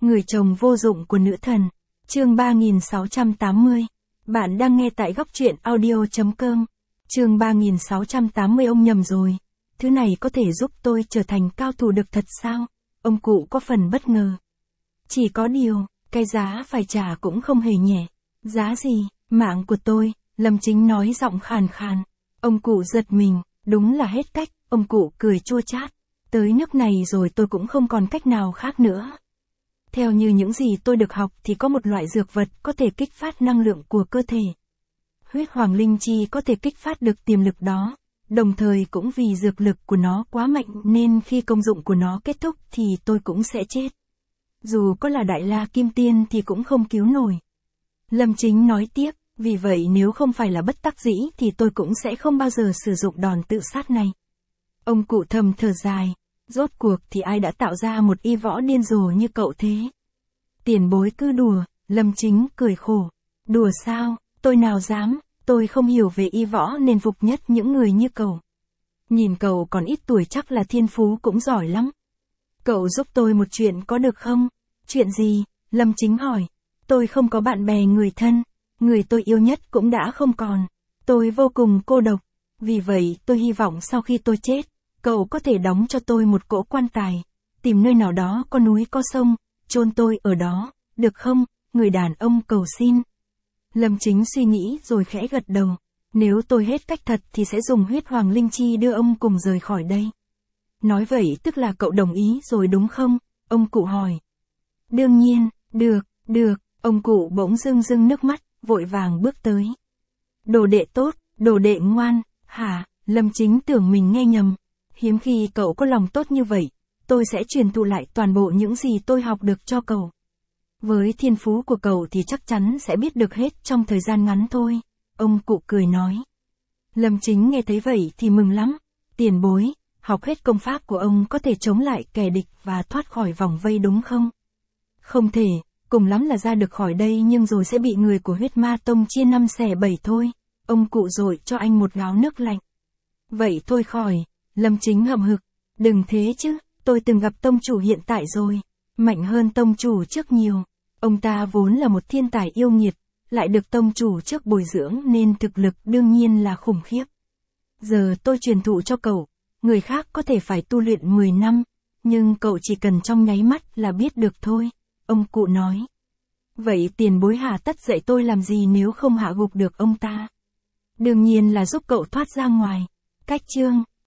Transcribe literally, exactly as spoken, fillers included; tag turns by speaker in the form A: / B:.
A: Người chồng vô dụng của nữ thần. Chương ba nghìn sáu trăm tám mươi. Bạn đang nghe tại góc truyện audio chấm com. Chương ba nghìn sáu trăm tám mươi. Ông nhầm rồi. Thứ này có thể giúp tôi trở thành cao thủ được thật sao? Ông cụ có phần bất ngờ. Chỉ có điều, cái giá phải trả cũng không hề nhẹ. Giá gì? Mạng của tôi, Lâm Chính nói giọng khàn khàn. Ông cụ giật mình, đúng là hết cách, ông cụ cười chua chát. Tới nước này rồi tôi cũng không còn cách nào khác nữa. Theo như những gì tôi được học thì có một loại dược vật có thể kích phát năng lượng của cơ thể. Huyết hoàng linh chi có thể kích phát được tiềm lực đó, đồng thời cũng vì dược lực của nó quá mạnh nên khi công dụng của nó kết thúc thì tôi cũng sẽ chết. Dù có là Đại La Kim Tiên thì cũng không cứu nổi. Lâm Chính nói tiếp, vì vậy nếu không phải là bất đắc dĩ thì tôi cũng sẽ không bao giờ sử dụng đòn tự sát này. Ông cụ thầm thở dài, rốt cuộc thì ai đã tạo ra một y võ điên rồ như cậu thế? Tiền bối cứ đùa, Lâm Chính cười khổ. Đùa sao, tôi nào dám, tôi không hiểu về y võ nên phục nhất những người như cậu. Nhìn cậu còn ít tuổi chắc là thiên phú cũng giỏi lắm. Cậu giúp tôi một chuyện có được không? Chuyện gì? Lâm Chính hỏi. Tôi không có bạn bè người thân, người tôi yêu nhất cũng đã không còn. Tôi vô cùng cô độc. Vì vậy tôi hy vọng sau khi tôi chết, cậu có thể đóng cho tôi một cỗ quan tài, tìm nơi nào đó có núi có sông, chôn tôi ở đó, được không? Người đàn ông cầu xin. Lâm Chính suy nghĩ rồi khẽ gật đầu. Nếu tôi hết cách thật thì sẽ dùng huyết hoàng linh chi đưa ông cùng rời khỏi đây. Nói vậy tức là cậu đồng ý rồi đúng không? Ông cụ hỏi. Đương nhiên, được, được, ông cụ bỗng rưng rưng nước mắt, vội vàng bước tới. Đồ đệ tốt, đồ đệ ngoan, hả? Lâm Chính tưởng mình nghe nhầm. Hiếm khi cậu có lòng tốt như vậy, tôi sẽ truyền thụ lại toàn bộ những gì tôi học được cho cậu. Với thiên phú của cậu thì chắc chắn sẽ biết được hết trong thời gian ngắn thôi. Ông cụ cười nói. Lâm Chính nghe thấy vậy thì mừng lắm. Tiền bối, học hết công pháp của ông có thể chống lại kẻ địch và thoát khỏi vòng vây đúng không? Không thể, cùng lắm là ra được khỏi đây nhưng rồi sẽ bị người của huyết ma tông chia năm xẻ bảy thôi. Ông cụ dội cho anh một gáo nước lạnh. Vậy thôi khỏi. Lâm Chính hậm hực. Đừng thế chứ, tôi từng gặp tông chủ hiện tại rồi. Mạnh hơn tông chủ trước nhiều. Ông ta vốn là một thiên tài yêu nghiệt, lại được tông chủ trước bồi dưỡng nên thực lực đương nhiên là khủng khiếp. Giờ tôi truyền thụ cho cậu, người khác có thể phải tu luyện mười năm, nhưng cậu chỉ cần trong nháy mắt là biết được thôi. Ông cụ nói. Vậy tiền bối hà tất dạy tôi làm gì nếu không hạ gục được ông ta? Đương nhiên là giúp cậu thoát ra ngoài. Cách chương.